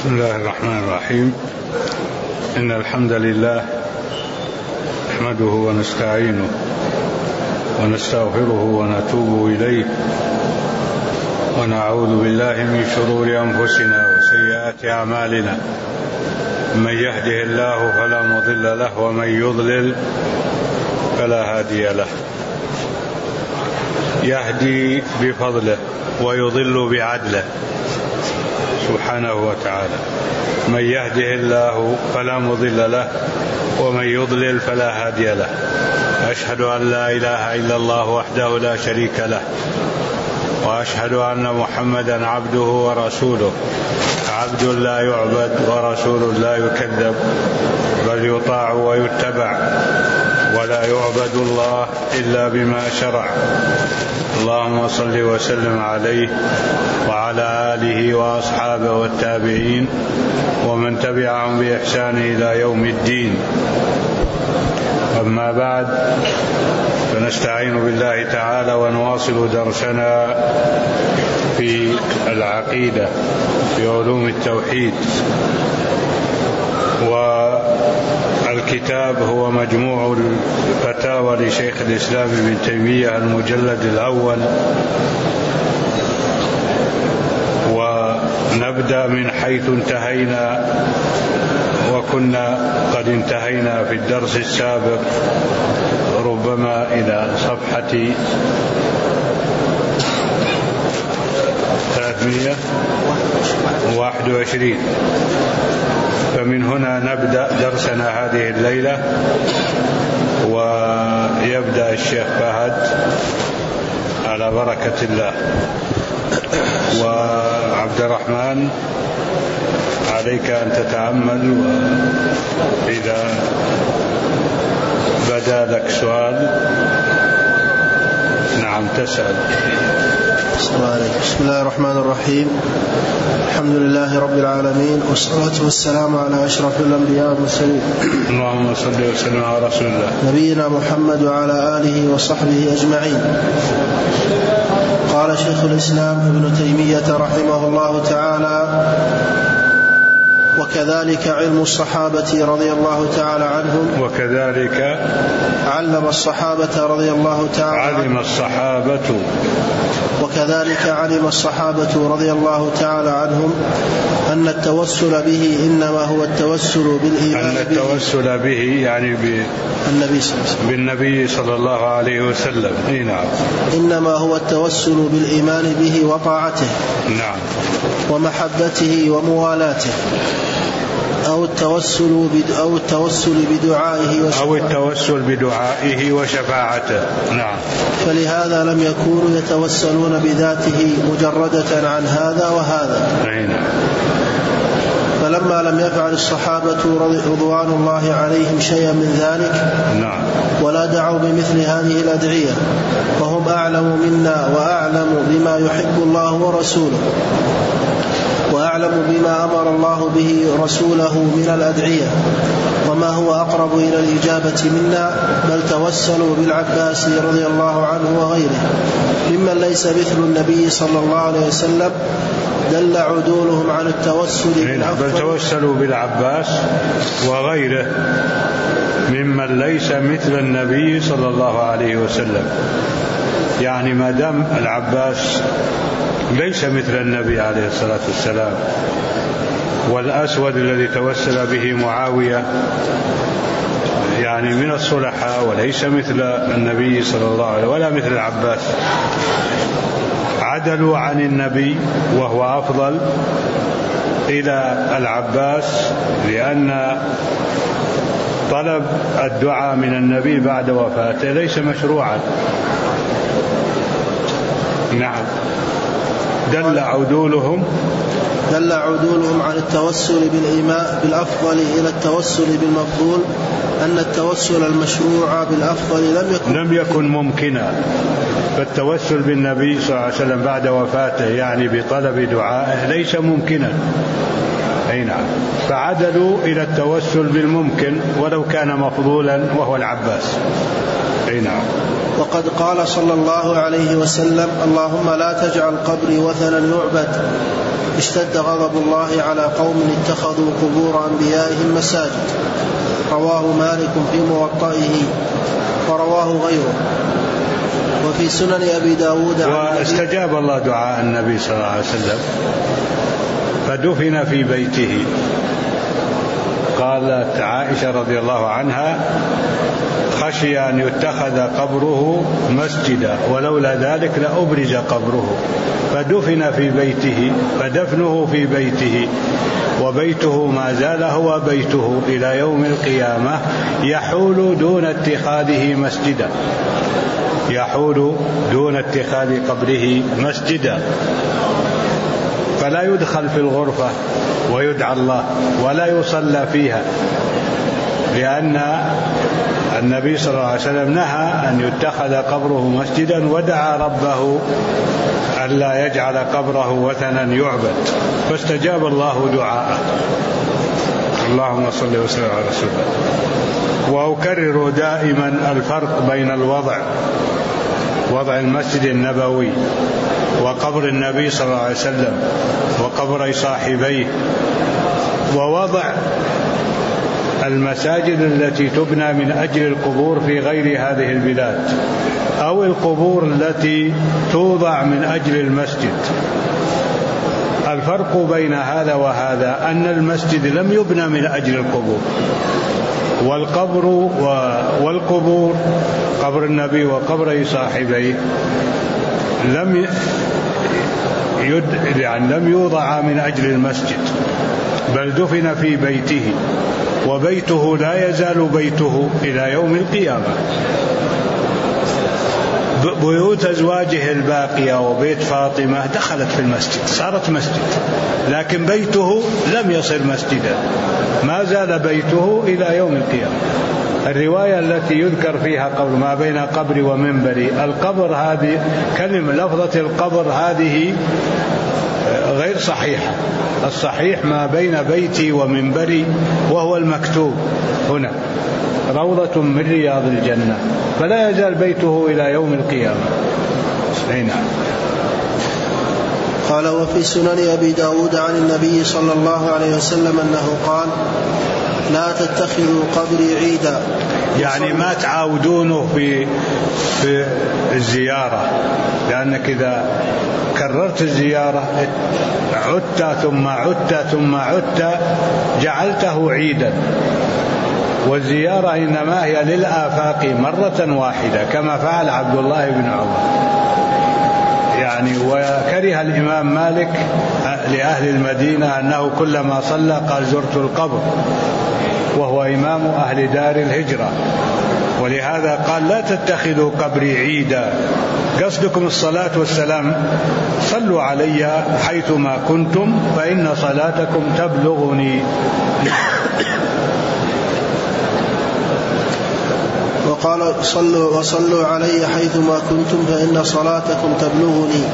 بسم الله الرحمن الرحيم. إن الحمد لله نحمده ونستعينه ونستغفره ونتوب إليه ونعوذ بالله من شرور أنفسنا وسيئات أعمالنا. من يهده الله فلا مضل له ومن يضلل فلا هادي له. يهدي بفضله ويضل بعدله سبحانه وتعالى. من يهده الله فلا مضل له ومن يضلل فلا هادي له. أشهد أن لا إله إلا الله وحده لا شريك له، وأشهد أن محمدا عبده ورسوله، عبد لا يعبد ورسول لا يكذب، بل يطاع ويتبع، ولا يعبد الله إلا بما شرع. اللهم صل وسلم عليه وعلى آله وأصحابه والتابعين ومن تبعهم بإحسان إلى يوم الدين. أما بعد، فنستعين بالله تعالى ونواصل درسنا في العقيدة في علوم التوحيد. والكتاب هو مجموع الفتاوى لشيخ الإسلام ابن تيمية المجلد الأول. ونبدأ من حيث انتهينا، وكنا قد انتهينا في الدرس السابق ربما إلى صفحة 321. فمن هنا نبدأ درسنا هذه الليلة، ويبدأ الشيخ فهد على بركة الله. وعبد الرحمن عليك أن تتأمل، وإذا بدا لك سؤال نعم تسأل. بسم الله الرحمن الرحيم. الحمد لله رب العالمين، والصلاة والسلام على أشرف الأنبياء والمرسلين. اللهم صل وسلم على رسول الله نبينا محمد وعلى آله وصحبه أجمعين. قال شيخ الإسلام ابن تيمية رحمه الله تعالى: وكذلك علم الصحابة رضي الله تعالى عنهم. وكذلك علم الصحابة رضي الله تعالى علم الصحابة. وكذلك علم الصحابة رضي الله تعالى عنهم أن التوسل به إنما هو التوسل بالإيمان. أن التوسل به يعني بالنبي صلى الله عليه وسلم. نعم. إنما هو التوسل بالإيمان به وطاعته. نعم. ومحبته وموالاته، أو التوسل بدعائه وشفاعته. نعم. فلهذا لم يكونوا يتوسلون بذاته مجردة عن هذا وهذا. نعم. فلما لم يفعل الصحابة رضوان الله عليهم شيئا من ذلك، نعم، ولا دعوا بمثل هذه الأدعية، وهم أعلم منا وأعلم بما يحب الله ورسوله، وأعلم بما أمر الله به رسوله من الأدعية، وما هو أقرب إلى الإجابة منا، بل توسلوا بالعباس رضي الله عنه وغيره ممن ليس مثل النبي صلى الله عليه وسلم، دل عدولهم عن التوسل بالأفضل. بل توسلوا بالعباس وغيره ممن ليس مثل النبي صلى الله عليه وسلم. يعني ما دام العباس ليس مثل النبي عليه الصلاة والسلام، والأسود الذي توسل به معاوية يعني من الصلحاء وليس مثل النبي صلى الله عليه وسلم ولا مثل العباس، عدلوا عن النبي وهو أفضل إلى العباس، لأن طلب الدعاء من النبي بعد وفاته ليس مشروعا. نعم. دل عدولهم عن التوسل بالأفضل إلى التوسل بالمفضول، أن التوسل المشروع بالأفضل لم يكن ممكنا. فالتوسل بالنبي صلى الله عليه وسلم بعد وفاته يعني بطلب دعائه ليس ممكنا. أي نعم. فعدلوا إلى التوسل بالممكن ولو كان مفضولا وهو العباس. أي نعم. وقد قال صلى الله عليه وسلم: اللهم لا تجعل قبري وثنا وثنا يعبد اشتد غضب الله على قوم اتخذوا قبور أنبيائهم مساجد. رواه مالك في موطئه ورواه غيره. وفي سنن أبي داود واستجاب الله دعاء النبي صلى الله عليه وسلم فدفن في بيته. قالت عائشة رضي الله عنها: خشي أن يتخذ قبره مسجدا ولولا ذلك لأبرز قبره، فدفن في بيته، فدفنه في بيته وبيته ما زال هو بيته إلى يوم القيامة، يحول دون اتخاذه مسجدا، يحول دون اتخاذ قبره مسجدا، فلا يدخل في الغرفة ويدعى الله ولا يصلى فيها، لأن النبي صلى الله عليه وسلم نهى أن يتخذ قبره مسجدا ودعا ربه ألا يجعل قبره وثنا يعبد، فاستجاب الله دعاءه. اللهم صل وسلم على رسول الله. وأكرر دائما الفرق بين وضع المسجد النبوي وقبر النبي صلى الله عليه وسلم وقبر صاحبيه، ووضع المساجد التي تبنى من أجل القبور في غير هذه البلاد، أو القبور التي توضع من أجل المسجد. الفرق بين هذا وهذا أن المسجد لم يبنى من أجل القبور، والقبور قبر النبي وقبر صاحبيه لم يوضع من أجل المسجد، بل دفن في بيته، وبيته لا يزال بيته إلى يوم القيامة. بيوت أزواجه الباقية وبيت فاطمة دخلت في المسجد، صارت مسجد، لكن بيته لم يصل مسجدا، ما زال بيته إلى يوم القيامة. الرواية التي يذكر فيها قبل ما بين قبري ومنبري، القبر هذه كلمة لفظة القبر هذه غير صحيحة. الصحيح ما بين بيتي ومنبري، وهو المكتوب هنا روضة من رياض الجنة، فلا يزال بيته إلى يوم القيامة. نعم. قال: وفي سنن أبي داود عن النبي صلى الله عليه وسلم أنه قال: لا تتخذوا قبري عيدا، يعني ما تعاودونه في الزيارة، لأنك إذا كررت الزيارة عدت ثم عدت ثم عدت جعلته عيدا. والزيارة إنما هي للآفاق مرة واحدة، كما فعل عبد الله بن عمر. يعني وكره الإمام مالك لأهل المدينة أنه كلما صلى قال: زرت القبر، وهو إمام أهل دار الهجرة، ولهذا قال: لا تتخذوا قبري عيدا، قصدكم الصلاة والسلام، صلوا علي حيثما كنتم فإن صلاتكم تبلغني. وقال: وصلوا علي حيثما كنتم فإن صلاتكم تبلغني.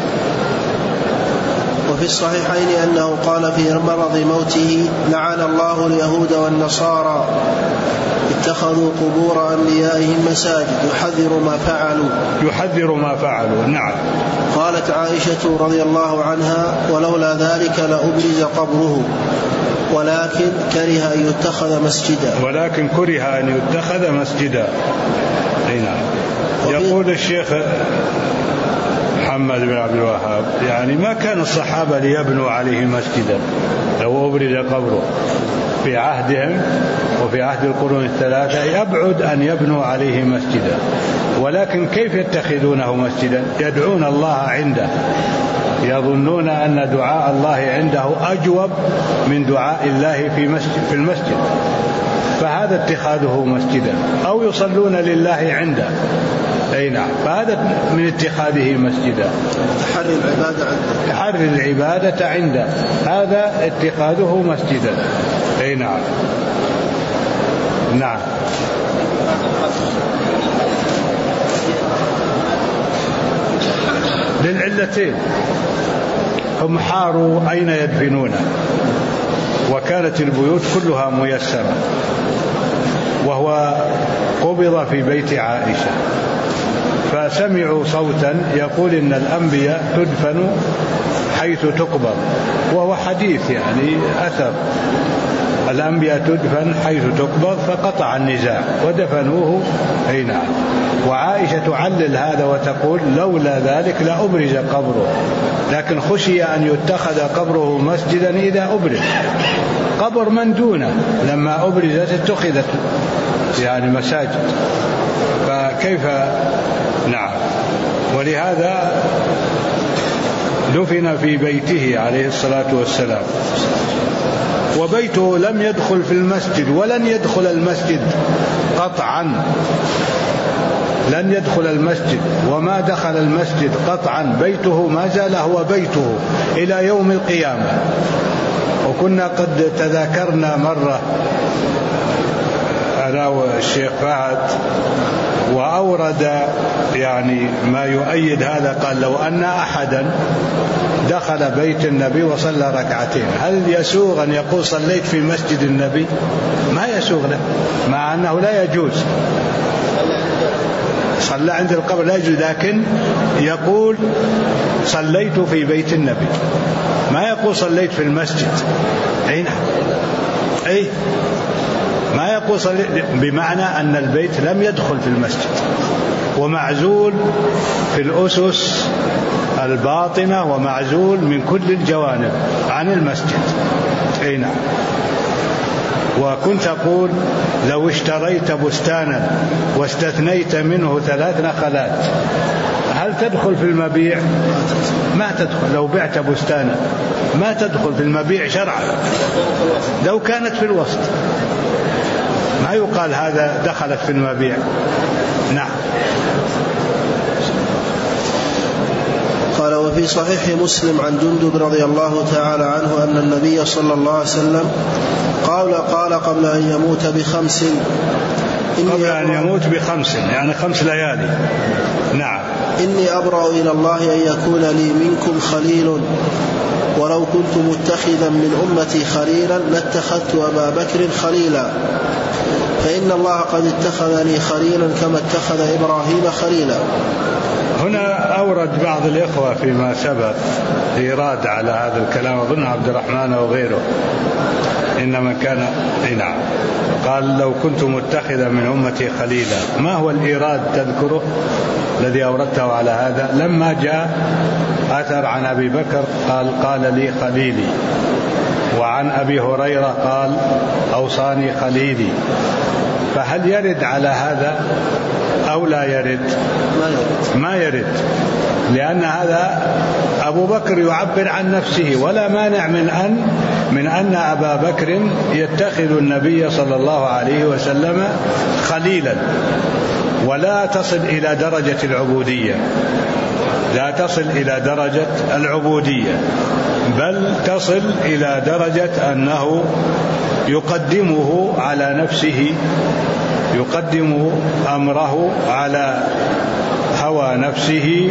وفي الصحيحين أنه قال في مرض موته: لعن الله اليهود والنصارى اتخذوا قبور أنبيائهم مساجد، يحذر ما فعلوا. نعم. قالت عائشة رضي الله عنها: ولولا ذلك لأبرز قبره، ولكن كره أن يتخذ مسجدا. نعم. يقول الشيخ محمد بن عبد الوهاب: يعني ما كان الصحابة ليبنوا عليه مسجدا لو أبرز قبره في عهدهم وفي عهد القرون الثلاثة، يبعد أن يبنوا عليه مسجدا، ولكن كيف يتخذونه مسجدا؟ يدعون الله عنده، يظنون أن دعاء الله عنده أجوب من دعاء الله في المسجد، فهذا اتخاذه مسجدا، أو يصلون لله عنده. أي نعم، فهذا من اتخاذه مسجدا، تحري العبادة عنده، هذا اتخاذه مسجدا. أي نعم. نعم. للعلتين، هم حاروا أين يدفنونه، وكانت البيوت كلها ميسرة، وهو قبض في بيت عائشة، فسمعوا صوتا يقول إن الأنبياء تدفن حيث تقبر، وهو حديث يعني أثر، الأنبياء تدفن حيث تقبر، فقطع النزاع ودفنوه. أي نعم. وعائشة تعلل هذا وتقول لولا ذلك لأبرز قبره، لكن خشي أن يتخذ قبره مسجدا إذا أبرز. قبر من دونه لما أبرزت اتخذت يعني مساجد، فكيف؟ نعم. ولهذا دفن في بيته عليه الصلاة والسلام، وبيته لم يدخل في المسجد ولن يدخل المسجد قطعا، لن يدخل المسجد وما دخل المسجد قطعا. بيته ما زال هو بيته إلى يوم القيامة. وكنا قد تذاكرنا مرة أنا والشيخ فهد وأورد يعني ما يؤيد هذا. قال لو أن أحدا دخل بيت النبي وصلى ركعتين، هل يسوغ أن يقول صليت في مسجد النبي؟ ما يسوغ له، مع أنه لا يجوز. صلى عند القبر لا يجوز، لكن يقول صليت في بيت النبي، ما يقول صليت في المسجد. أي نعم. أي ما يقول صليت، بمعنى أن البيت لم يدخل في المسجد ومعزول في الأسس الباطنة ومعزول من كل الجوانب عن المسجد. أي نعم. وكنت أقول لو اشتريت بستانا واستثنيت منه 3 نخلات هل تدخل في المبيع؟ ما تدخل. لو بعت بستانا ما تدخل في المبيع شرعا لو كانت في الوسط، ما يقال هذا دخلت في المبيع. نعم. قال وفي صحيح مسلم عن جندب رضي الله تعالى عنه أن النبي صلى الله عليه وسلم قال قبل أن يموت ب5 قبل أن يموت ب5 يعني 5 ليالي. نعم. إني أبرأ إلى الله أن يكون لي منكم خليل، ولو كنت متخذا من أمتي خليلا لاتخذت أبا بكر خليلا، فإن الله قد اتخذني خليلا كما اتخذ إبراهيم خليلا. هنا أورد بعض الإخوة فيما سبق إيراد على هذا الكلام، أظن عبد الرحمن وغيره، إنما كان نعم قال لو كنت متخذا من أمتي خليلا. ما هو الإيراد تذكره الذي أوردته على هذا؟ لما جاء أثر عن أبي بكر قال لي خليلي، وعن أبي هريرة قال أوصاني خليلي، فهل يرد على هذا أو لا يرد؟ ما يرد، لأن هذا أبو بكر يعبر عن نفسه، ولا مانع من أن أبا بكر يتخذ النبي صلى الله عليه وسلم خليلا، ولا تصل إلى درجة العبودية، لا تصل إلى درجة العبودية، بل تصل إلى درجة أنه يقدمه على نفسه، يقدم أمره على هوى نفسه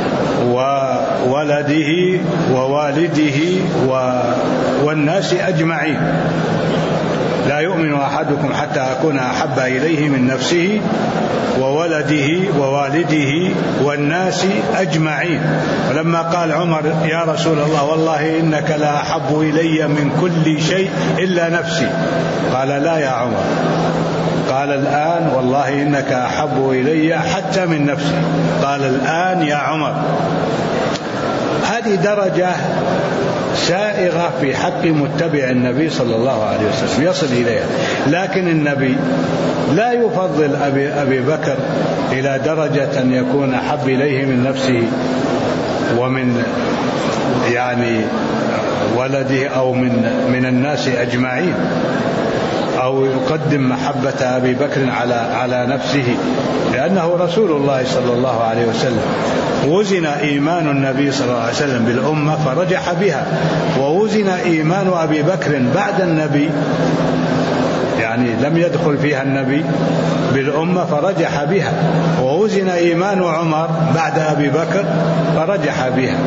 وولده ووالده والناس أجمعين. لا يؤمن أحدكم حتى أكون أحب إليه من نفسه وولده ووالده والناس أجمعين. ولما قال عمر يا رسول الله والله إنك لا أحب إلي من كل شيء إلا نفسي، قال لا يا عمر، قال الآن والله إنك أحب إلي حتى من نفسي، قال الآن يا عمر. هذه درجة سائغة في حق متبع النبي صلى الله عليه وسلم يصل إليها، لكن النبي لا يفضل أبي بكر إلى درجة أن يكون أحب إليه من نفسه ومن يعني ولده أو من الناس أجمعين، أو يقدم محبة أبي بكر على نفسه، لأنه رسول الله صلى الله عليه وسلم. وزن إيمان النبي صلى الله عليه وسلم بالأمة فرجح بها، ووزن إيمان أبي بكر بعد النبي، يعني لم يدخل فيها النبي بالأمة فرجح بها، ووزن إيمان عمر بعد أبي بكر فرجح بها.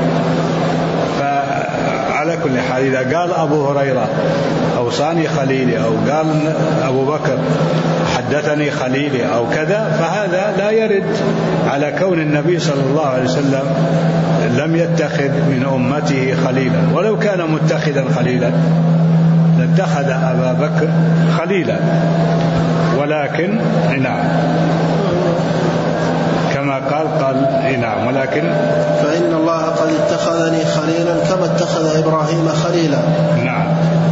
على كل حال إذا قال أبو هريرة أوصاني خليلي، أو قال أبو بكر حدثني خليلي أو كذا، فهذا لا يرد على كون النبي صلى الله عليه وسلم لم يتخذ من أمته خليلا، ولو كان متخذا خليلا لاتخذ أبا بكر خليلا، ولكن نعم كما قال نعم، ولكن فإن الله قد اتخذني خليلا كما اتخذ إبراهيم خليلا. نعم.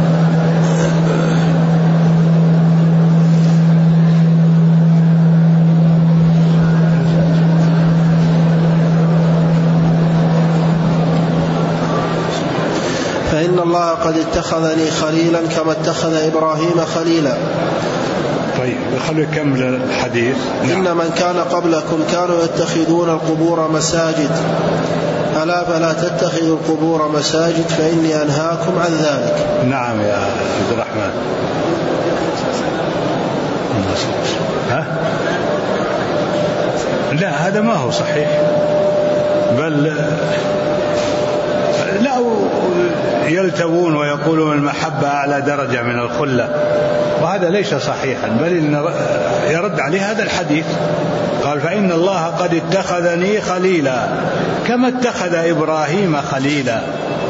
فإن الله قد اتخذني خليلا كما اتخذ إبراهيم خليلا. طيب خلوا يكمل الحديث. إن من كان قبلكم كانوا يتخذون القبور مساجد، ألا فلا تتخذوا القبور مساجد فإني أنهاكم عن ذلك. نعم يا عبد الرحمن. لا هذا ما هو صحيح، بل لا يلتوون ويقولون المحبة أعلى درجة من الخلة، وهذا ليس صحيحا، بل يرد عليه هذا الحديث. قال فإن الله قد اتخذني خليلا كما اتخذ إبراهيم خليلا.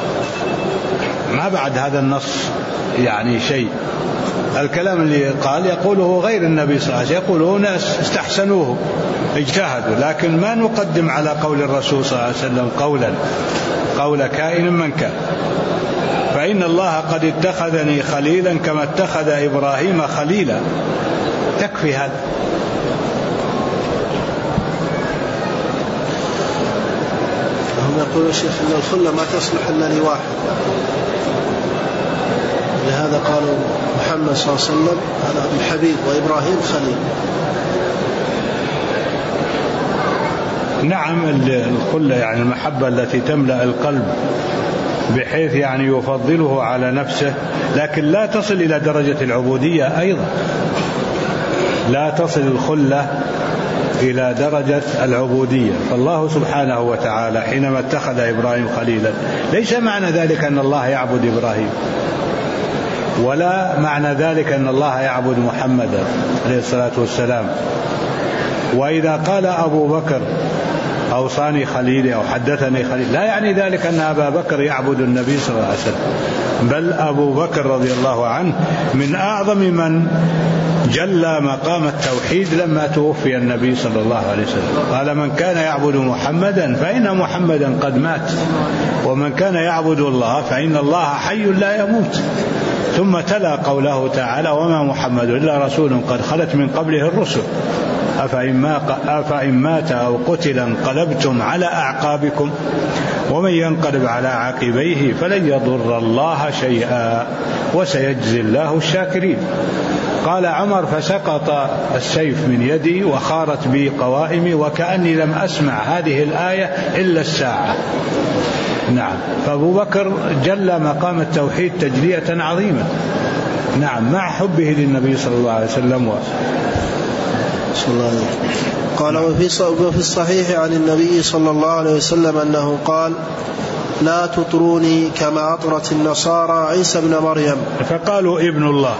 ما بعد هذا النص يعني شيء. الكلام اللي قال يقوله غير النبي صلى الله عليه وسلم، يقوله ناس استحسنوه اجتهدوا، لكن ما نقدم على قول الرسول صلى الله عليه وسلم قول كائن من كان. فإن الله قد اتخذني خليلا كما اتخذ إبراهيم خليلا، تكفي هذا. هم يقولون الشيخ أن الخلة ما تصلح إلا لواحد، لهذا قالوا محمد صلى الله عليه وسلم هذا الحبيب وإبراهيم خليل. نعم الخلة يعني المحبة التي تملأ القلب بحيث يعني يفضله على نفسه، لكن لا تصل إلى درجة العبودية أيضا، لا تصل الخلة إلى درجة العبودية. فالله سبحانه وتعالى حينما اتخذ إبراهيم خليلا ليس معنى ذلك أن الله يعبد إبراهيم، ولا معنى ذلك أن الله يعبد محمدا عليه الصلاة والسلام. وإذا قال أبو بكر أوصاني خليلي أو حدثني خليلي لا يعني ذلك أن أبا بكر يعبد النبي صلى الله عليه وسلم، بل أبو بكر رضي الله عنه من أعظم من جل مقام التوحيد لما توفي النبي صلى الله عليه وسلم. قال من كان يعبد محمدا فإن محمدا قد مات، ومن كان يعبد الله فإن الله حي لا يموت. ثم تلا قوله تعالى وما محمد إلا رسول قد خلت من قبله الرسل أفإن مات أو قتل انقلبتم على أعقابكم ومن ينقلب على عقبيه فلن يضر الله شيئا وسيجزي الله الشاكرين. قال عمر فسقط السيف من يدي وخارت بي قوائمي وكأني لم أسمع هذه الآية إلا الساعة. نعم، فأبو بكر جل مقام التوحيد تجلية عظيمة، نعم، مع حبه للنبي صلى الله عليه وسلم. قال وفي الصحيح عن النبي صلى الله عليه وسلم أنه قال لا تطروني كما أطرت النصارى عيسى ابن مريم فقالوا ابن الله،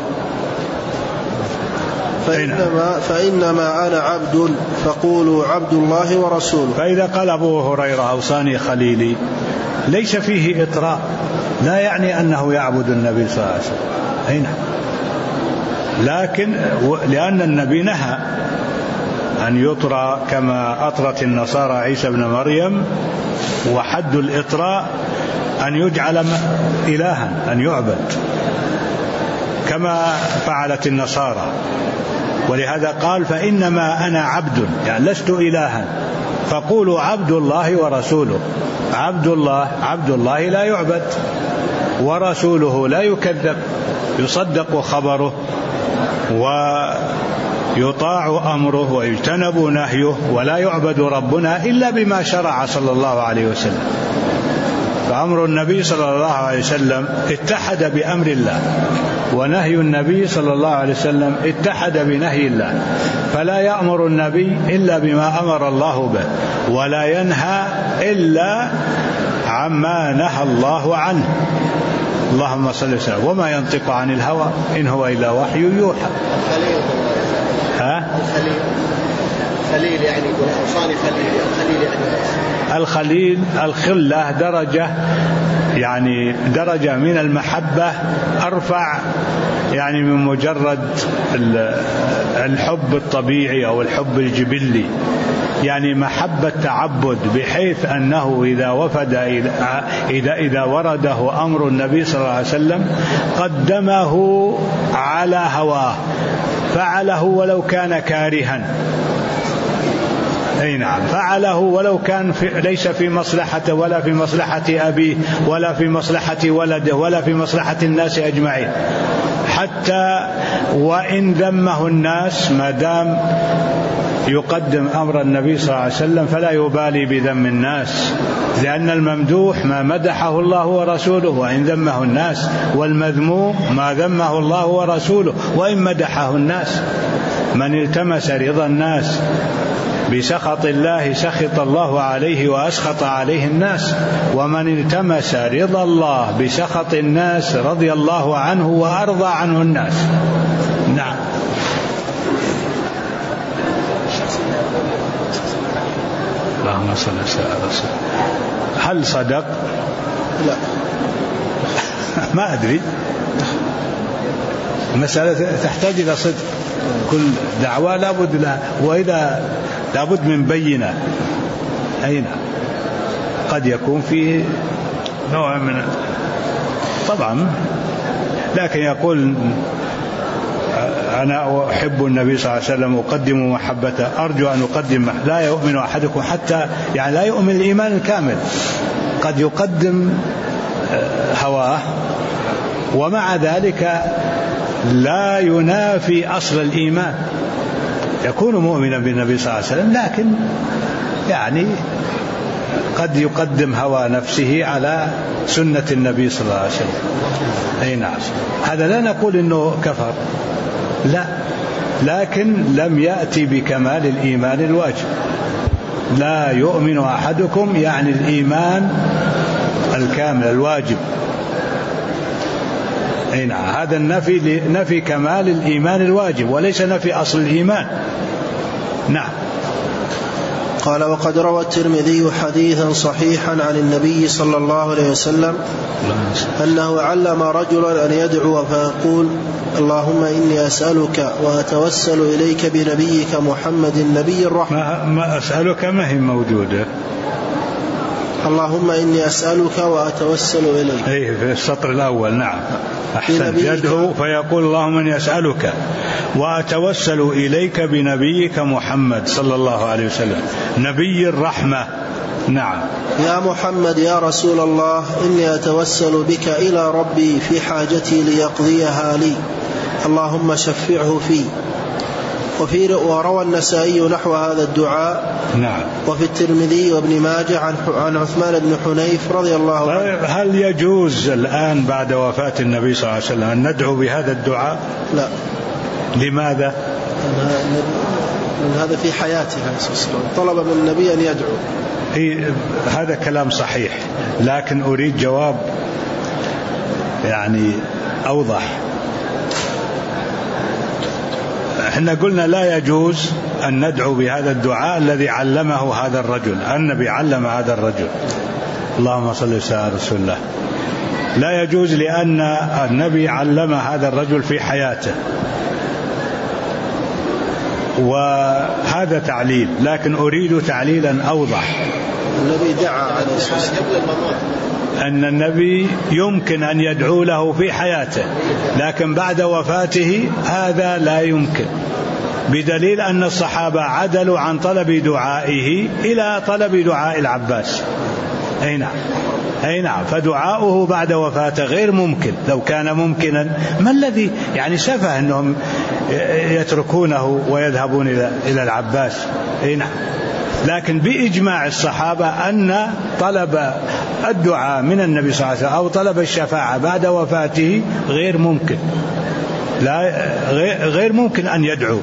فإنما أنا عبد فقولوا عبد الله ورسوله. فإذا قال أبو هريرة أوصاني خليلي ليس فيه إطراء، لا يعني أنه يعبد النبي صلى الله عليه وسلم هنا، لكن لأن النبي نهى أن يطرى كما أطرت النصارى عيسى ابن مريم، وحد الإطراء أن يجعل إلها أن يعبد كما فعلت النصارى، ولهذا قال فإنما أنا عبد، يعني لست إلها، فقولوا عبد الله ورسوله. عبد الله لا يعبد، ورسوله لا يكذب، يصدق خبره ويطاع أمره ويجتنب نهيه، ولا يعبد ربنا إلا بما شرع صلى الله عليه وسلم. فأمر النبي صلى الله عليه وسلم اتحد بأمر الله، ونهي النبي صلى الله عليه وسلم اتحد بنهي الله، فلا يأمر النبي إلا بما أمر الله به، ولا ينهى إلا عما نهى الله عنه. اللهم صل وسلم. وما ينطق عن الهوى إن هو إلا وحي يوحى. خليل يعني يقول أوصاني خليل يعني الخليل الخلة درجة، يعني درجة من المحبة أرفع يعني من مجرد الحب الطبيعي أو الحب الجبلي، يعني محبة تعبد، بحيث أنه إذا ورده أمر النبي صلى الله عليه وسلم قدمه على هواه، فعله ولو كان كارها. أي نعم، فعله ولو كان ليس في مصلحته ولا في مصلحة أبيه ولا في مصلحة ولده ولا في مصلحة الناس أجمعين، حتى وإن ذمه الناس، ما دام يقدم أمر النبي صلى الله عليه وسلم فلا يبالي بذم الناس، لأن الممدوح ما مدحه الله ورسوله وإن ذمه الناس، والمذموم ما ذمه الله ورسوله وإن مدحه الناس. من التمس رضا الناس بسخط الله سخط الله عليه وأسخط عليه الناس، ومن التمس رضا الله بسخط الناس رضي الله عنه وأرضى عنه الناس. نعم. اللهم صل على رسول. هل صدق؟ لا. ما أدري، مسألة تحتاج إلى صدق، كل دعوة لابد لها، وإذا لابد من بينة. أين قد يكون فيه نوع من طبعا، لكن يقول أنا أحب النبي صلى الله عليه وسلم أقدم محبته، أرجو أن أقدم. لا يؤمن أحدكم حتى، يعني لا يؤمن الإيمان الكامل، قد يقدم هواه ومع ذلك لا ينافي أصل الإيمان، يكون مؤمنا بالنبي صلى الله عليه وسلم، لكن يعني قد يقدم هوى نفسه على سنة النبي صلى الله عليه وسلم. أي نعم، هذا لا نقول إنه كفر، لا، لكن لم يأتي بكمال الإيمان الواجب. لا يؤمن أحدكم يعني الإيمان الكامل الواجب. أي نعم، هذا النفي نفي كمال الإيمان الواجب وليس نفي أصل الإيمان. نعم. قال: وقد روى الترمذي حديثا صحيحا عن النبي صلى الله عليه وسلم أنه علم رجلا أن يدعو فيقول: اللهم إني أسألك وأتوسل إليك بنبيك محمد النبي الرحمة. ما أسألك ما هي موجودة. اللهم إني أسألك وأتوسل إليك. أي في السطر الأول. نعم، أحسن. يدعو فيقول: اللهم إني أسألك وأتوسل إليك بنبيك محمد صلى الله عليه وسلم نبي الرحمة. نعم. يا محمد يا رسول الله، إني أتوسل بك إلى ربي في حاجتي ليقضيها لي، اللهم شفعه في. وروى النسائي نحو هذا الدعاء. نعم. وفي الترمذي وابن ماجه عن عثمان بن حنيف رضي الله عنه. هل يجوز الآن بعد وفاة النبي صلى الله عليه وسلم أن ندعو بهذا الدعاء؟ لا. لماذا؟ من هذا في حياته طلب من النبي أن يدعو. هذا كلام صحيح، لكن أريد جواب يعني أوضح. احنا قلنا لا يجوز أن ندعو بهذا الدعاء الذي علمه هذا الرجل، النبي علم هذا الرجل. اللهم صل على رسول الله. لا يجوز لأن النبي علم هذا الرجل في حياته، وهذا تعليل، لكن أريد تعليلا أوضح. النبي دعا عليه الصلاة والسلام أن النبي يمكن أن يدعو له في حياته، لكن بعد وفاته هذا لا يمكن، بدليل أن الصحابة عدلوا عن طلب دعائه إلى طلب دعاء العباس. أي نعم. أي نعم، فدعاؤه بعد وفاته غير ممكن. لو كان ممكنا ما الذي يعني سفه أنهم يتركونه ويذهبون إلى العباس. أي نعم، لكن بإجماع الصحابة أن طلب الدعاء من النبي صلى الله عليه وسلم أو طلب الشفاعة بعد وفاته غير ممكن، غير ممكن أن يدعو.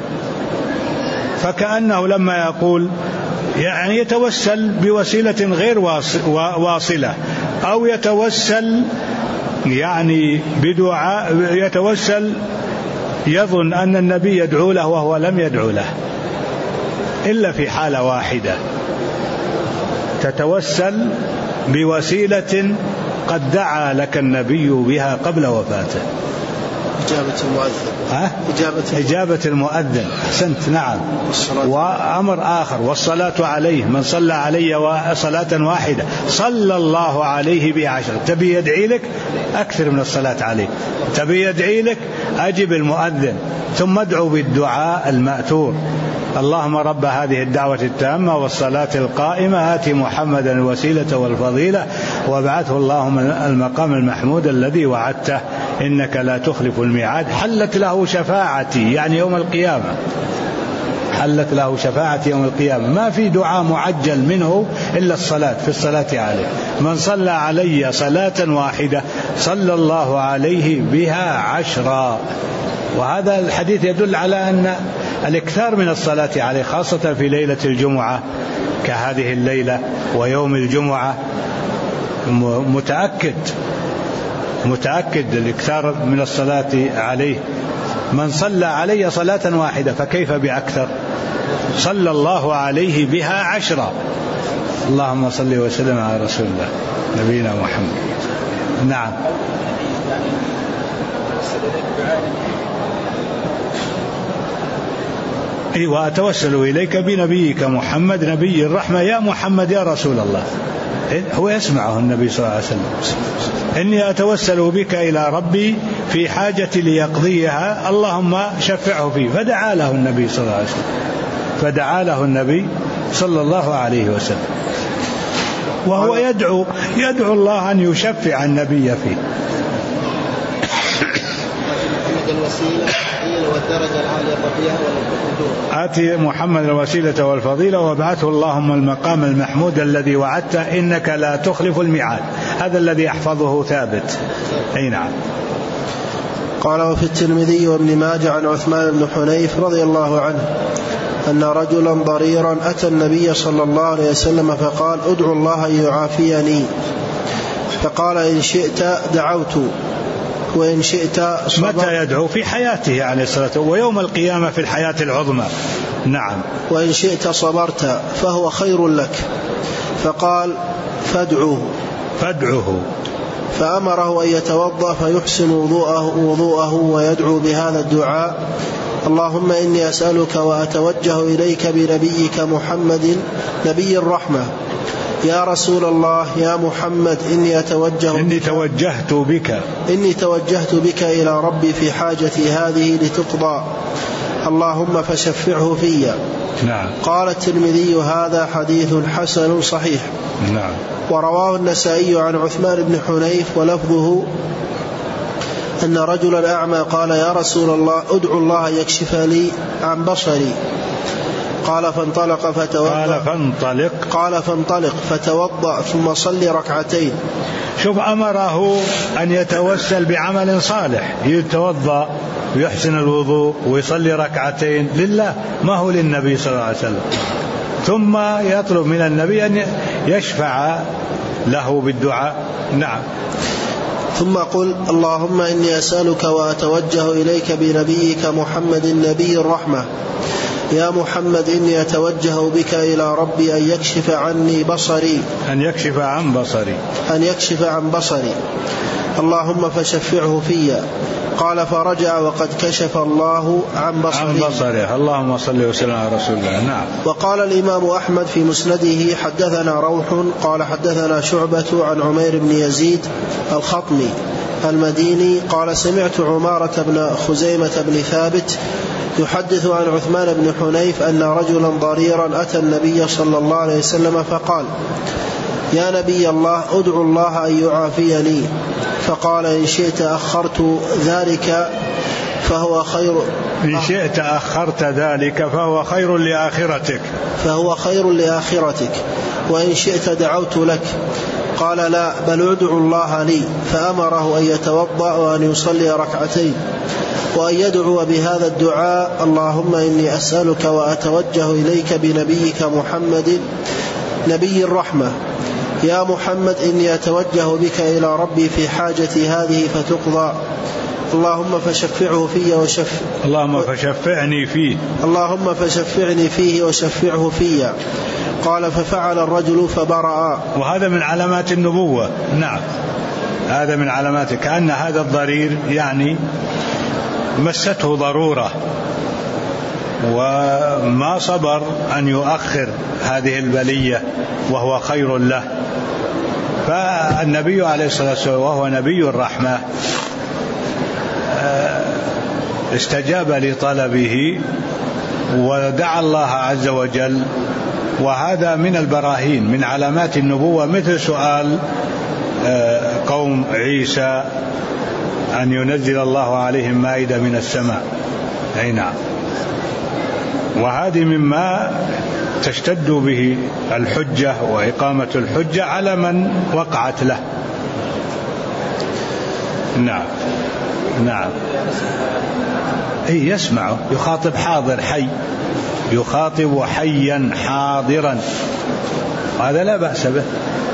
فكأنه لما يقول يعني يتوسل بوسيلة غير واصلة، أو يتوسل يعني بدعاء، يتوسل يظن أن النبي يدعو له وهو لم يدعو له. إلا في حالة واحدة، تتوسل بوسيلة قد دعا لك النبي بها قبل وفاته. إجابة المؤذن. أحسنت. نعم. وأمر آخر، والصلاة عليه، من صلى علي صلاة واحدة صلى الله عليه ب10. تبي يدعي لك أكثر من الصلاة عليه، تبي يدعي لك أجب المؤذن، ثم ادعو بالدعاء المأثور: اللهم رب هذه الدعوة التامة والصلاة القائمة آت محمدا الوسيلة والفضيلة وابعثه اللهم المقام المحمود الذي وعدته إنك لا تخلف الميعاد. حلت له شفاعتي، يعني يوم القيامة، حلت له شفاعتي يوم القيامة. ما في دعاء معجل منه إلا الصلاة، في الصلاة عليه. من صلى علي صلاة واحدة صلى الله عليه بها 10. وهذا الحديث يدل على أن الإكثار من الصلاة عليه، خاصة في ليلة الجمعة كهذه الليلة ويوم الجمعة، متأكد الإكثار من الصلاة عليه. من صلى علي صلاة واحدة فكيف بأكثر؟ صلى الله عليه بها 10. اللهم صل وسلم على رسول الله نبينا محمد. نعم. وأتوسل إليك بنبيك محمد نبي الرحمة يا محمد يا رسول الله. هو يسمعه النبي صلى الله عليه وسلم: إني أتوسل بك إلى ربي في حاجة ليقضيها اللهم شفعه فيه. فدعا له النبي صلى الله عليه وسلم، وهو يدعو الله أن يشفع النبي فيه. آتي محمد الوسيلة والفضيلة وابعثه اللهم المقام المحمود الذي وعدته إنك لا تخلف الميعاد. هذا الذي يحفظه ثابت. أي نعم. قال: وفي الترمذي وابن ماجه عن عثمان بن حنيف رضي الله عنه أن رجلا ضريرا أتى النبي صلى الله عليه وسلم فقال: ادعو الله أن يعافيني. فقال: إن شئت دعوت وإن شئت صبرت. متى يدعو؟ في حياته عليه الصلاة والسلام، ويوم القيامة في الحياة العظمى. نعم. وإن شئت صبرت فهو خير لك. فقال: فادعه. فأمره أن يتوضأ فيحسن وضوءه ويدعو بهذا الدعاء: اللهم إني أسألك وأتوجه إليك بنبيك محمد نبي الرحمة يا رسول الله يا محمد إني توجهت بك إلى ربي في حاجتي هذه لتقضى، اللهم فشفعه في. نعم. قال الترمذي: هذا حديث حسن صحيح. نعم. ورواه النسائي عن عثمان بن حنيف ولفظه أن رجلا أعمى قال: يا رسول الله ادعو الله يكشف لي عن بصري. قال: فانطلق فتوضأ ثم صلي ركعتين. شوف، أمره أن يتوسل بعمل صالح، يتوضأ ويحسن الوضوء ويصلي ركعتين لله، ما هو للنبي صلى الله عليه وسلم. ثم يطلب من النبي أن يشفع له بالدعاء. نعم. ثم قل: اللهم إني أسألك وأتوجه إليك بنبيك محمد النبي الرحمة يا محمد إني أتوجه بك إلى ربي أن يكشف عن بصري اللهم فشفعه في. قال: فرجع وقد كشف الله عن بصره. اللهم صل وسلم على رسول الله. نعم. وقال الإمام أحمد في مسنده: حدثنا روح قال حدثنا شعبة عن عمير بن يزيد الخطمي المديني قال: سمعت عمارة بن خزيمة بن ثابت يحدث عن عثمان بن حنيف أن رجلا ضريرا أتى النبي صلى الله عليه وسلم فقال: يا نبي الله ادعو الله أن يعافيني. فقال: إن شئت أخرت ذلك فهو خير لآخرتك وإن شئت دعوت لك. قال: لا، بل ادعو الله لي. فأمره أن يتوضأ وأن يصلي ركعتين وأن يدعو بهذا الدعاء: اللهم إني أسألك وأتوجه إليك بنبيك محمد نبي الرحمة يا محمد إني أتوجه بك إلى ربي في حاجتي هذه فتقضى، اللهم فشفعه في اللهم فشفعني فيه وشفعه في. قال ففعل الرجل فبرأ. وهذا من علامات النبوة. نعم، هذا من علامات، كأن هذا الضرير يعني مسته ضرورة وما صبر أن يؤخر هذه البلية وهو خير له. فالنبي عليه الصلاة والسلام وهو نبي الرحمة استجاب لطلبه ودعا الله عز وجل. وهذا من البراهين من علامات النبوة، مثل سؤال قوم عيسى أن ينزل الله عليهم مائدة من السماء. أي نعم. وهذه مما تشتد به الحجة وإقامة الحجة على من وقعت له. نعم نعم. يسمع، يخاطب حاضر حي، يخاطب حيا حاضرا، هذا لا بأس به.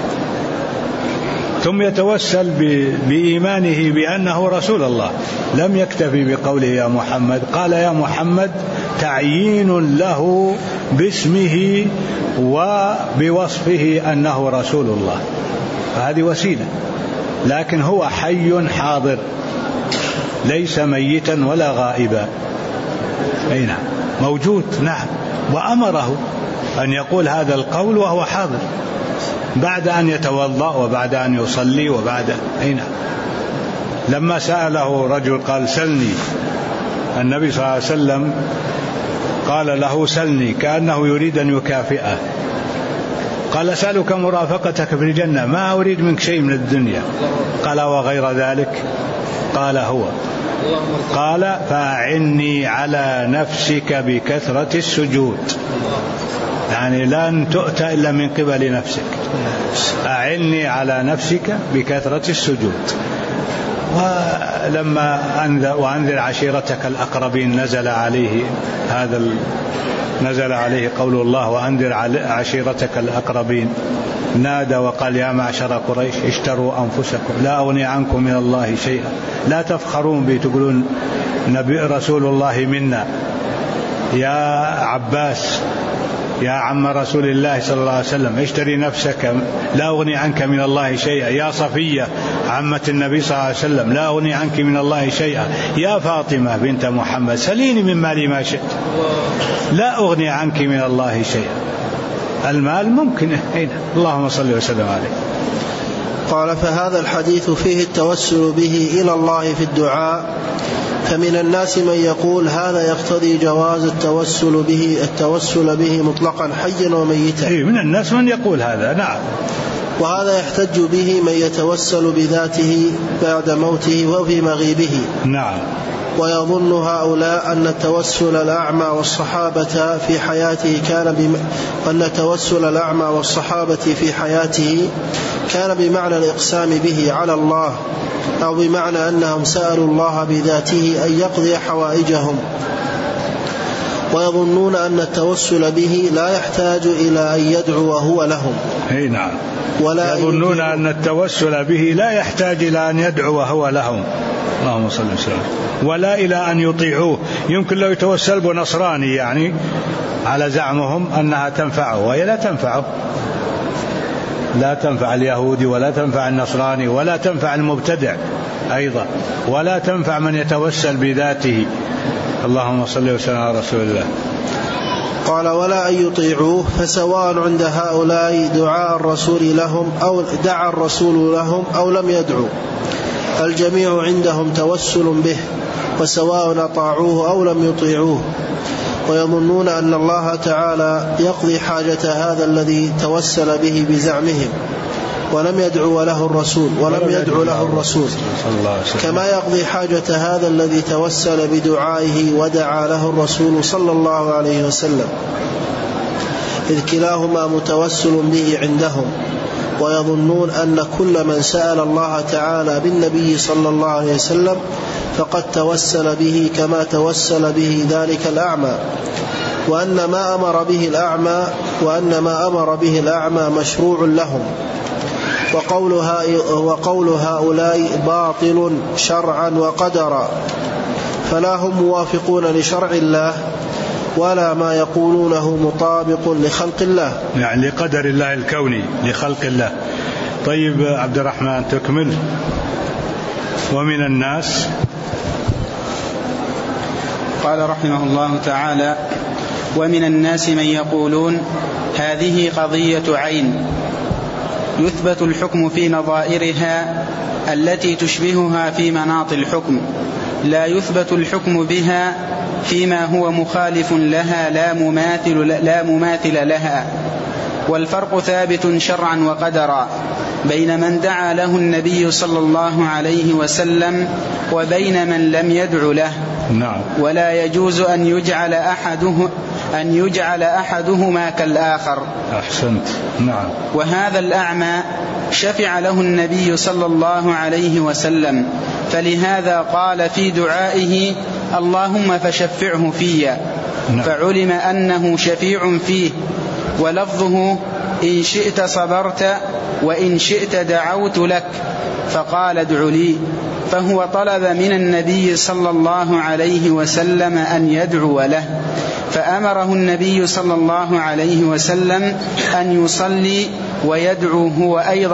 ثم يتوسل بإيمانه بأنه رسول الله، لم يكتفي بقوله يا محمد، قال يا محمد تعيين له باسمه وبوصفه أنه رسول الله، فهذه وسيلة. لكن هو حي حاضر ليس ميتا ولا غائبا. أي نعم، موجود. نعم. وأمره أن يقول هذا القول وهو حاضر بعد أن يتوضأ وبعد أن يصلي وبعد. أي نعم. لما سأله رجل قال سلني، النبي صلى الله عليه وسلم قال له سلني كأنه يريد أن يكافئه. قال أسألك مرافقتك في الجنة، ما أريد منك شيء من الدنيا. قال وغير ذلك؟ قال هو. قال فأعني على نفسك بكثرة السجود، يعني لن تؤتى إلا من قبل نفسك، أعني على نفسك بكثرة السجود. ولما وأنذر عشيرتك الأقربين نزل عليه قول الله وأنذر عشيرتك الأقربين، نادى وقال يا معشر قريش اشتروا أنفسكم لا أغني عنكم من الله شيئا، لا تفخرون بي تقولون نبي رسول الله منا. يا عباس يا عم رسول الله صلى الله عليه وسلم اشتري نفسك لا أغني عنك من الله شيئا. يا صفية عمة النبي صلى الله عليه وسلم لا أغني عنك من الله شيئا. يا فاطمة بنت محمد سليني من مالي ما شئت لا أغني عنك من الله شيئا. المال ممكن. اللهم صل وسلم عليه. قال فهذا الحديث فيه التوسل به إلى الله في الدعاء، فمن الناس من يقول هذا يقتضي جواز التوسل به مطلقا حيا وميتا. من الناس من يقول هذا. نعم. وهذا يحتج به من يتوسل بذاته بعد موته وفي مغيبه. نعم. ويظن هؤلاء أن التوسل الأعمى والصحابة في حياته كان بمعنى الإقسام به على الله، أو بمعنى أنهم سألوا الله بذاته أن يقضي حوائجهم. ويظنون أن التوسل به لا يحتاج إلى أن يدعو هو لهم. نعم. يظنون أن التوسل به لا يحتاج إلى أن يدعو هو لهم، اللهم صل وسلم، ولا إلى أن يطيعوه. يمكن لو يتوسل بنصراني يعني على زعمهم أنها تنفعه، وهي لا تنفعه، لا تنفع اليهودي ولا تنفع النصراني ولا تنفع المبتدع أيضا، ولا تنفع من يتوسل بذاته. اللهم صل وسلم على رسول الله. قال ولا أن يطيعوه، فسواء عند هؤلاء دعا الرسول لهم أو لم يدعوا، الجميع عندهم توسل به، وسواء أطاعوه أو لم يطيعوه. ويظنون أن الله تعالى يقضي حاجة هذا الذي توسل به بزعمهم ولم يدعو له الرسول كما يقضي حاجة هذا الذي توسل بدعائه ودعا له الرسول صلى الله عليه وسلم، إذ كلاهما متوسل به عندهم. ويظنون أن كل من سأل الله تعالى بالنبي صلى الله عليه وسلم فقد توسل به كما توسل به ذلك الأعمى، وأن ما أمر به الأعمى مشروع لهم، وقول هؤلاء باطل شرعا وقدرا، فلا هم موافقون لشرع الله ولا ما يقولونه مطابق لخلق الله، يعني لقدر الله الكوني لخلق الله. طيب عبد الرحمن تكمل. ومن الناس، قال رحمه الله تعالى: ومن الناس من يقولون هذه قضية عين يثبت الحكم في نظائرها التي تشبهها في مناط الحكم، لا يثبت الحكم بها فيما هو مخالف لها لا مماثل لها. والفرق ثابت شرعا وقدرا بين من دعا له النبي صلى الله عليه وسلم وبين من لم يدع له. نعم. ولا يجوز أن يجعل أحدهما كالآخر. أحسنت. نعم. وهذا الأعمى شفع له النبي صلى الله عليه وسلم، فلهذا قال في دعائه: اللهم فشفعه في. نعم. فعلم أنه شفيع فيه. ولفظه: إن شئت صبرت وإن شئت دعوت لك، فقال ادع لي. فهو طلب من النبي صلى الله عليه وسلم أن يدعو له، فأمره النبي صلى الله عليه وسلم أن يصلي ويدعو هو أيضا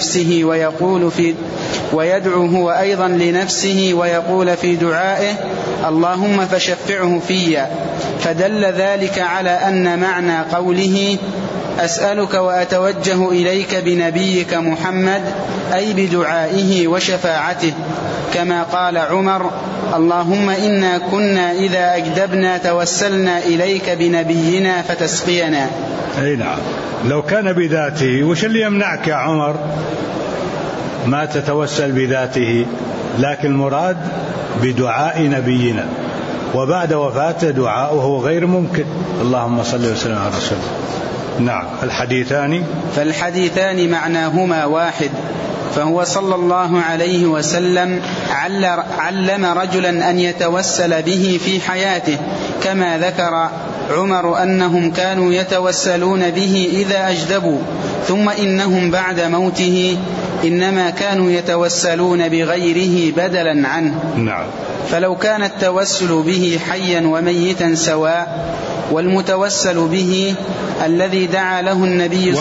لنفسه ويقول في دعائه: اللهم فشفعه في. فدل ذلك على أن معنى قوله: أسألك وأتوجه إليك بنبيك محمد، أي بدعائه وشفاعته، كما قال عمر: اللهم إنا كنا إذا أجدبنا توسلنا إليك بنبينا فتسقينا. أي نعم. لو كان بذاته وش اللي يمنعك يا عمر ما تتوسل بذاته؟ لكن المراد بدعاء نبينا، وبعد وفاته دعاؤه غير ممكن. اللهم صل وسلم على رسول الله. نعم. فالحديثان معناهما واحد. فهو صلى الله عليه وسلم علم رجلا أن يتوسل به في حياته، كما ذكر عمر أنهم كانوا يتوسلون به إذا أجدبوا، ثم إنهم بعد موته إنما كانوا يتوسلون بغيره بدلا عنه. نعم. فلو كان التوسل به حيا وميتا سواء، والمتوسل به الذي دعا له النبي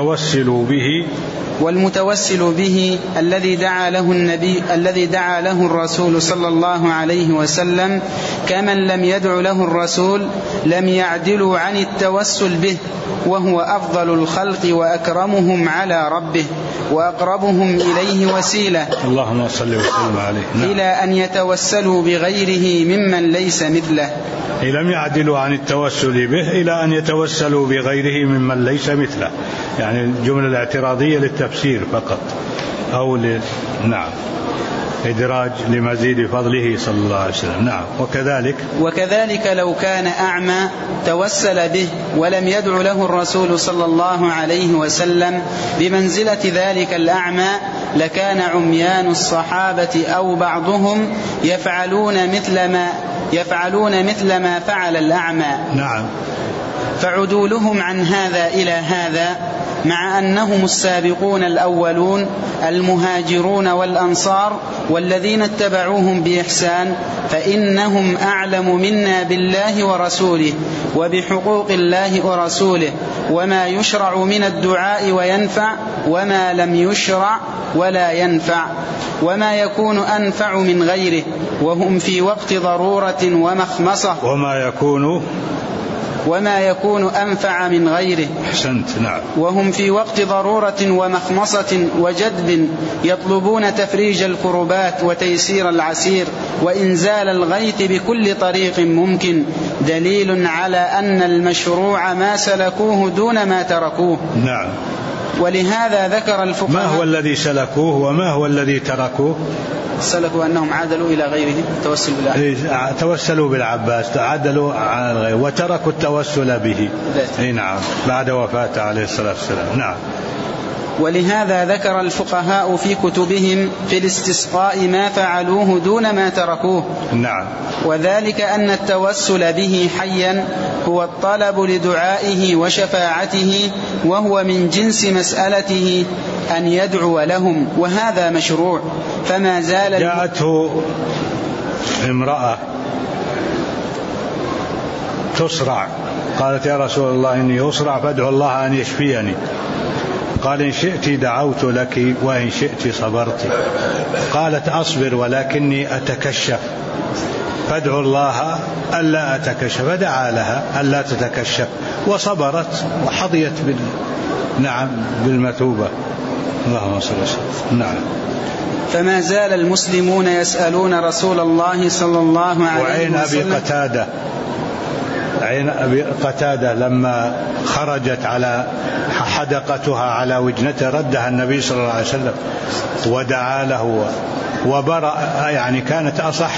الذي دعا له الرسول صلى الله عليه وسلم كمن لم يدع له الرسول لم يعدلوا عن التوسل به، وهو أفضل الخلق وأكرمهم على ربه وأقربهم إليه وسيلة. اللهم صل وسلم عليه. إلى أن يتوسلوا بغيره ممن ليس مثله. لم يعدلوا عن التوسل به إلى أن يتوسلوا بغيره ممن ليس مثله، يعني الجملة الاعتراضية للتفسير فقط أو نعم إدراج لمزيد فضله صلى الله عليه وسلم. نعم. وكذلك لو كان أعمى توسل به ولم يدع له الرسول صلى الله عليه وسلم بمنزلة ذلك الأعمى، لكان عميان الصحابة أو بعضهم يفعلون مثل ما فعل الأعمى. نعم. فعدولهم عن هذا إلى هذا مع أنهم السابقون الأولون المهاجرون والأنصار والذين اتبعوهم بإحسان، فإنهم أعلم منا بالله ورسوله وبحقوق الله ورسوله، وما يشرع من الدعاء وينفع وما لم يشرع ولا ينفع، وما يكون أنفع من غيره، وهم في وقت ضرورة ومخمصة، وما يكون أنفع من غيره. أحسنت. نعم. وهم في وقت ضرورة ومخمصة وجدب يطلبون تفريج الكربات وتيسير العسير وإنزال الغيث بكل طريق ممكن، دليل على أن المشروع ما سلكوه دون ما تركوه. نعم. ولهذا ذكر الفقهاء ما هو الذي سلكوه وما هو الذي تركوه؟ سلكوا أنهم عادلوا إلى غيره، توسلوا بالعباس، عادلوا عن غيره، وتركوا التوسل به. نعم. بعد وفاته عليه الصلاة والسلام. نعم. ولهذا ذكر الفقهاء في كتبهم في الاستسقاء ما فعلوه دون ما تركوه. نعم. وذلك أن التوسل به حيا هو الطلب لدعائه وشفاعته، وهو من جنس مسألته أن يدعو لهم، وهذا مشروع. فما زال جاءته امرأة تصرع، قالت يا رسول الله إني أصرع فادعو الله أن يشفيني. قال إن شئت دعوت لك وإن شئت صبرت. قالت أصبر ولكني أتكشف فادعو الله ألا أتكشف، فدعا لها ألا تتكشف وصبرت وحظيت بالمثوبة. اللهم صل وسلم. نعم. فما زال المسلمون يسألون رسول الله صلى الله عليه وسلم. عين أبي قتادة لما خرجت على حدقتها على وجنته ردها النبي صلى الله عليه وسلم ودعا له وبرأ، يعني كانت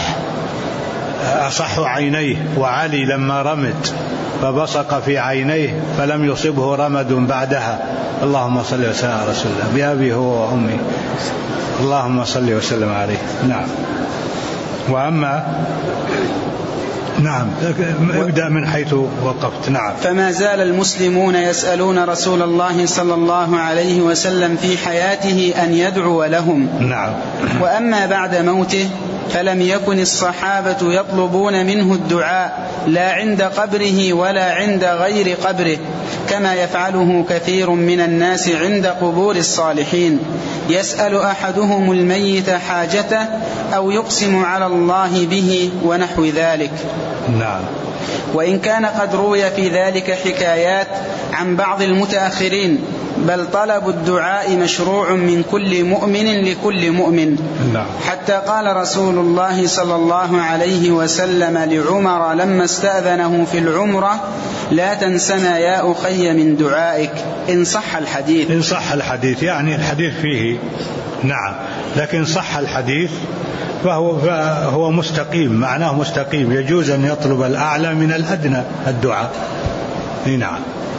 أصح عينيه. وعلي لما رمت فبصق في عينيه فلم يصبه رمد بعدها. اللهم صل وسلم على رسول الله بأبي هو وأمي، اللهم صل وسلم عليه. نعم. وأما نعم ابدأ من حيث وقفت. نعم. فما زال المسلمون يسألون رسول الله صلى الله عليه وسلم في حياته أن يدعو لهم. نعم. وأما بعد موته فلم يكن الصحابة يطلبون منه الدعاء لا عند قبره ولا عند غير قبره، كما يفعله كثير من الناس عند قبور الصالحين، يسأل أحدهم الميت حاجته أو يقسم على الله به ونحو ذلك. نعم. وإن كان قد روي في ذلك حكايات عن بعض المتأخرين، بل طلب الدعاء مشروع من كل مؤمن لكل مؤمن. نعم. حتى قال رسول الله صلى الله عليه وسلم لعمر لما استأذنه في العمرة: لا تنسنا يا أخي من دعائك، إن صح الحديث. إن صح الحديث يعني الحديث فيه نعم، لكن صح الحديث فهو مستقيم، معناه مستقيم، يجوز أن يطلب الأعلى من الأدنى الدعاء. نعم.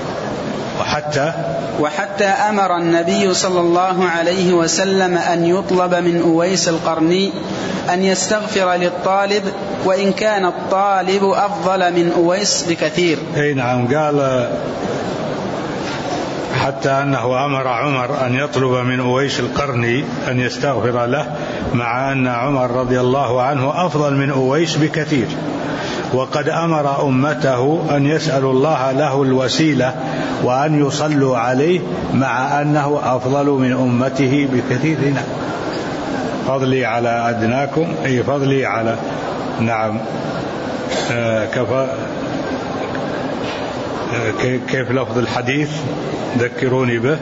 وحتى أمر النبي صلى الله عليه وسلم أن يطلب من أويس القرني أن يستغفر للطالب، وإن كان الطالب أفضل من أويس بكثير. نعم. قال حتى أنه أمر عمر أن يطلب من أويس القرني أن يستغفر له، مع أن عمر رضي الله عنه أفضل من أويس بكثير، وقد أمر أمته أن يسأل الله له الوسيلة وأن يصلوا عليه، مع أنه أفضل من أمته بكثير. فضلي على أدناكم، أي فضلي على نعم. كيف لفظ الحديث؟ ذكروني به.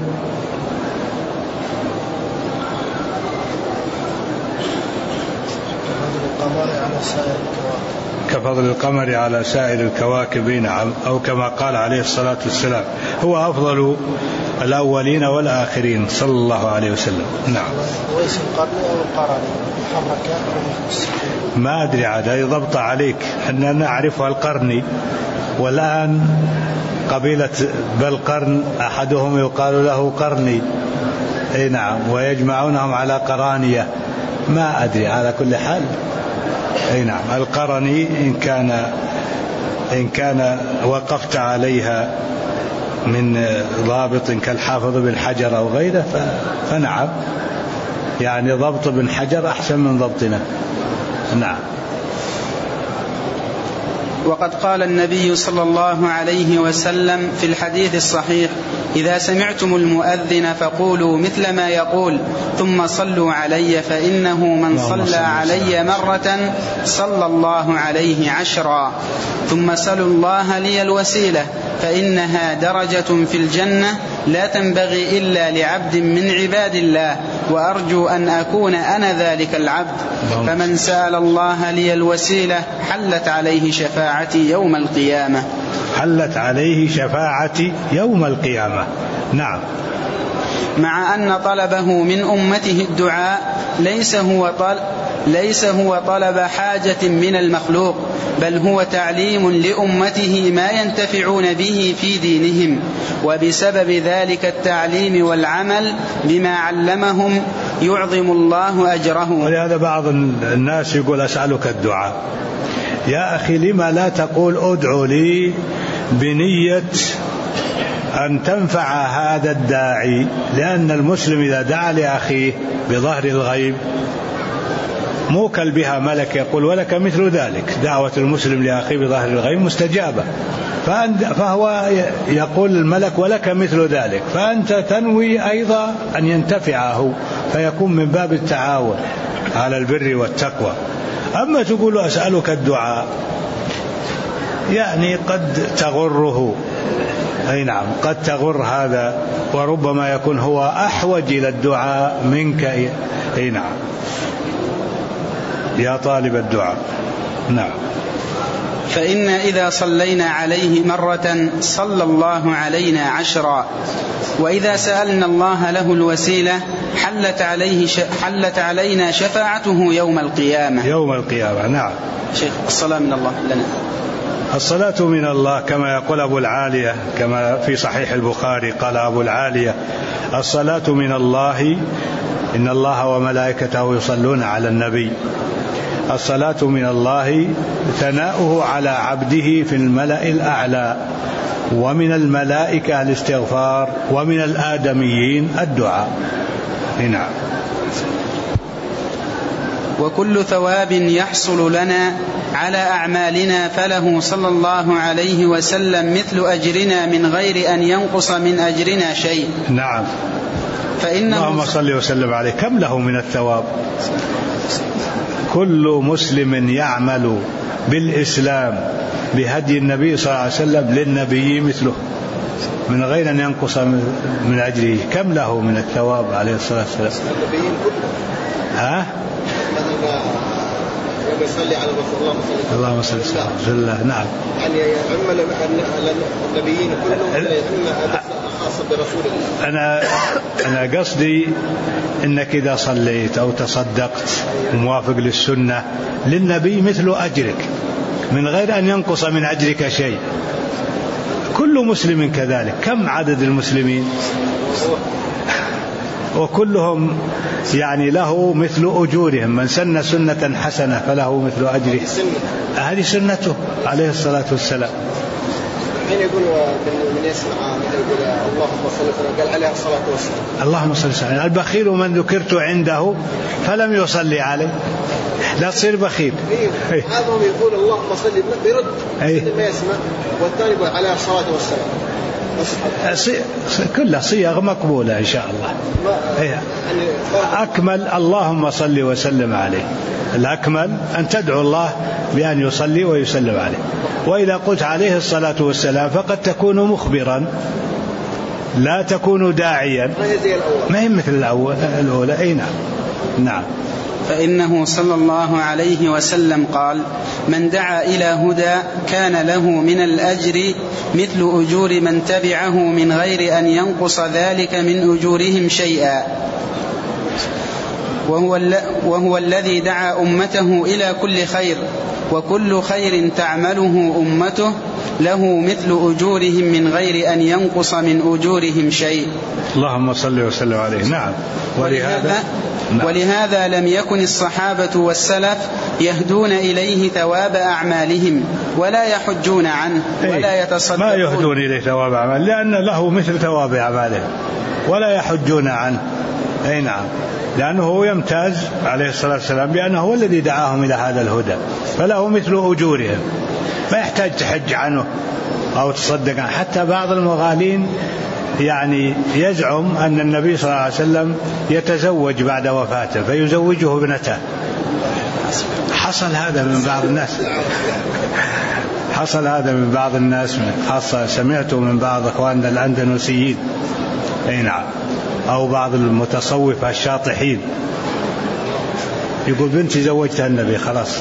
كفضل القمر على سائر الكواكب. نعم. أو كما قال عليه الصلاة والسلام: هو أفضل الأولين والآخرين صلى الله عليه وسلم. نعم. ويس القرني أو القرني محركة؟ ما أدري عاد، هذه ضبط عليك، حنا نعرفها القرني، والآن قبيلة بالقرن أحدهم يقال له قرني. نعم. ويجمعونهم على قرانية، ما أدري، على كل حال. نعم. القرني إن كان وقفت عليها من ضابط كالحافظ بن حجر أو غيره فنعم، يعني ضبط بن حجر أحسن من ضبطنا. نعم. وقد قال النبي صلى الله عليه وسلم في الحديث الصحيح: إذا سمعتم المؤذن فقولوا مثل ما يقول، ثم صلوا علي، فإنه من صلى علي مرة صلى الله عليه 10. ثم سلوا الله لي الوسيلة، فإنها درجة في الجنة لا تنبغي إلا لعبد من عباد الله، وأرجو أن أكون أنا ذلك العبد. فمن سأل الله لي الوسيلة حلت عليه شفاعتي يوم القيامة. حلت عليه شفاعتي يوم القيامة. نعم. مع أن طلبه من أمته الدعاء ليس هو طلب حاجة من المخلوق، بل هو تعليم لأمته ما ينتفعون به في دينهم، وبسبب ذلك التعليم والعمل بما علمهم يعظم الله أجره. ولهذا بعض الناس يقول أسألك الدعاء. يا أخي لما لا تقول ادعو لي بنية أن تنفع هذا الداعي؟ لأن المسلم إذا دعا لأخيه بظهر الغيب موكل بها ملك يقول ولك مثل ذلك. دعوة المسلم لأخيه بظهر الغيب مستجابة، فهو يقول الملك ولك مثل ذلك، فأنت تنوي أيضا أن ينتفعه، فيكون من باب التعاون على البر والتقوى. أما تقول أسألك الدعاء يعني قد تغره، أي نعم قد تغر هذا، وربما يكون هو أحوج إلى الدعاء منك. أي نعم يا طالب الدعاء. نعم. فإن إذا صلينا عليه مرة صلى الله علينا 10، وإذا سألنا الله له الوسيلة حلت علينا شفاعته يوم القيامة. يوم القيامة. نعم. شيخ الصلاة من الله لنا. الصلاة من الله كما يقول أبو العالية، كما في صحيح البخاري قال أبو العالية: الصلاة من الله، إن الله وملائكته يصلون على النبي. الصلاة من الله ثناؤه على عبده في الملأ الأعلى، ومن الملائكة الاستغفار، ومن الآدميين الدعاء. نعم. وكل ثواب يحصل لنا على أعمالنا فله صلى الله عليه وسلم مثل أجرنا من غير أن ينقص من أجرنا شيء. نعم. اللهم صل وسلم عليه. كم له من الثواب؟ كل مسلم يعمل بالإسلام بهدي النبي صلى الله عليه وسلم للنبي مثله من غير أن ينقص من أجره. كم له من الثواب عليه الصلاة والسلام؟ يصلي على رسول الله اللهم صل وسلم. نعم. يعني يعم النبيين كلهم ولا يعم خاصة برسول الله؟ أنا قصدي إنك إذا صليت أو تصدقت موافق للسنة للنبي مثل أجرك من غير أن ينقص من أجرك شيء. كل مسلم كذلك. كم عدد المسلمين؟ وكلهم يعني له مثل أجورهم. من سن سنة حسنة فله مثل أجره. هذه سنته عليه الصلاة والسلام. حين يقول من يسمع يقول اللهم صل وسلم قال عليه الصلاة والسلام. اللهم صل وسلم. البخيل من ذكرت عنده فلم يصلي عليه. لا تصير بخيل. هذا يقول اللهم صل برد ما يسمع، والثاني يقول عليه الصلاة والسلام. كلها صيغ مقبولة إن شاء الله. أكمل اللهم صل وسلم عليه. الأكمل أن تدعو الله بأن يصلي ويسلم عليه. وإذا قلت عليه الصلاة والسلام فقد تكون مخبرا لا تكون داعيا، ما هي مثل الأولى. أي نعم. نعم. فإنه صلى الله عليه وسلم قال: من دعا إلى هدى كان له من الأجر مثل أجور من تبعه من غير أن ينقص ذلك من أجورهم شيئا، وهو الذي دعا أمته إلى كل خير، وكل خير تعمله أمته له مثل أجورهم من غير أن ينقص من أجورهم شيء. اللهم صل وسلم عليه. نعم. ولهذا لم يكن الصحابة والسلف يهدون إليه ثواب أعمالهم ولا يحجون عنه ولا يتصدقون. ما يهدون إليه ثواب أعمالهم لأن له مثل ثواب أعمالهم ولا يحجون عنه. أي نعم. لأنه يمتاز عليه الصلاة والسلام بأنه هو الذي دعاهم إلى هذا الهدى، فله مثل أجورهم، ما يحتاج تحج عنه أو تصدق عنه. حتى بعض المغالين يعني يزعم أن النبي صلى الله عليه وسلم يتزوج بعد وفاته فيزوجه ابنته. حصل هذا من بعض الناس. حصل هذا من بعض الناس، خاصة سمعته من بعض أخواننا الأندونيسيين. أي نعم. أو بعض المتصوفة الشاطحين يقول بنتي زوجتها النبي خلاص.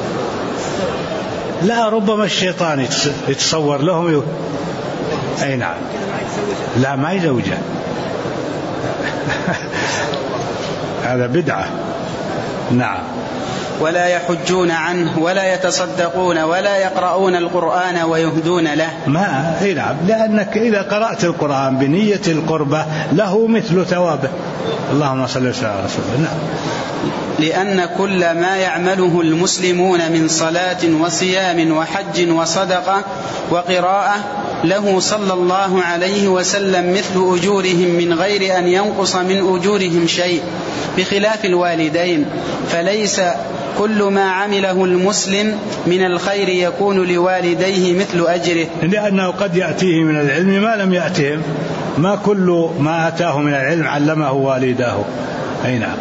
لا، ربما الشيطان يتصور لهم أي نعم. لا، ما يزوجها. هذا بدعة. نعم. ولا يحجون عنه ولا يتصدقون ولا يقرؤون القرآن ويهدون له. ما نعم، لأنك إذا قرأت القرآن بنية القربة له مثل ثوابه. اللهم صل وسلم على رسول الله. نعم. لأن كل ما يعمله المسلمون من صلاة وصيام وحج وصدقة وقراءة له صلى الله عليه وسلم مثل أجورهم من غير أن ينقص من أجورهم شيء، بخلاف الوالدين، فليس كل ما عمله المسلم من الخير يكون لوالديه مثل أجره، لأنه قد يأتيه من العلم ما لم يأتهم، ما كل ما أتاه من العلم علمه والداه. أي نعم.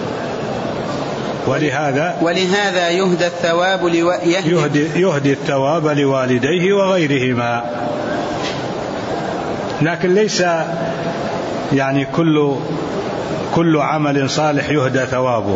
ولهذا يهدى الثواب يهدي الثواب لوالديه وغيرهما. لكن ليس يعني كل عمل صالح يهدى ثوابه.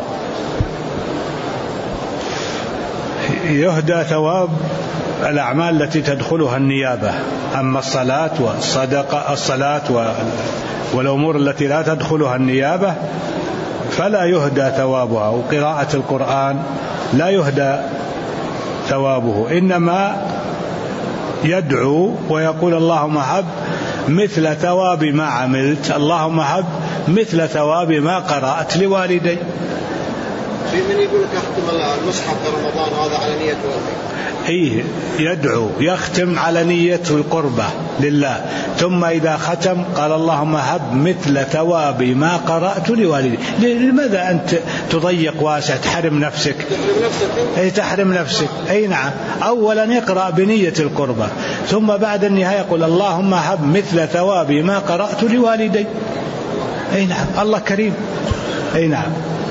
يهدى ثواب الأعمال التي تدخلها النيابة، أما الصلاة والأمور التي لا تدخلها النيابة فلا يهدى ثوابها، وقراءة القرآن لا يهدى ثوابه، إنما يدعو ويقول اللهم هب مثل ثواب ما عملت، اللهم هب مثل ثواب ما قرأت لوالدي. في من يقول لك أختم المصحف في رمضان وهذا على نية والدي؟ يدعو يختم على نية القربة لله، ثم إذا ختم قال اللهم هب مثل ثواب ما قرأت لوالدي. لماذا أنت تضيق واسع تحرم نفسك؟ تحرم نفسك. أي نعم. أولا يقرأ بنية القربة، ثم بعد النهاية يقول اللهم هب مثل ثواب ما قرأت لوالدي. أي نعم. الله كريم. أي نعم.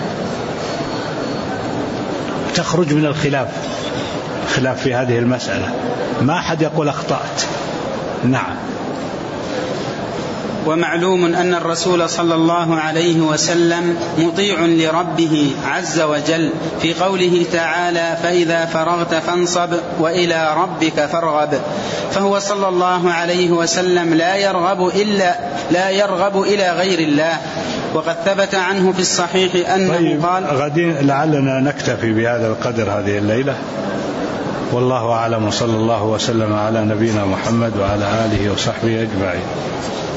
تخرج من الخلاف في هذه المسألة، ما أحد يقول أخطأت. نعم. ومعلوم أن الرسول صلى الله عليه وسلم مطيع لربه عز وجل في قوله تعالى فإذا فرغت فانصب وإلى ربك فارغب، فهو صلى الله عليه وسلم لا يرغب إلى غير الله. وقد ثبت عنه في الصحيح أنه قال. غدين لعلنا نكتفي بهذا القدر هذه الليلة، والله أعلم، وصلى الله وسلم على نبينا محمد وعلى آله وصحبه أجمعين.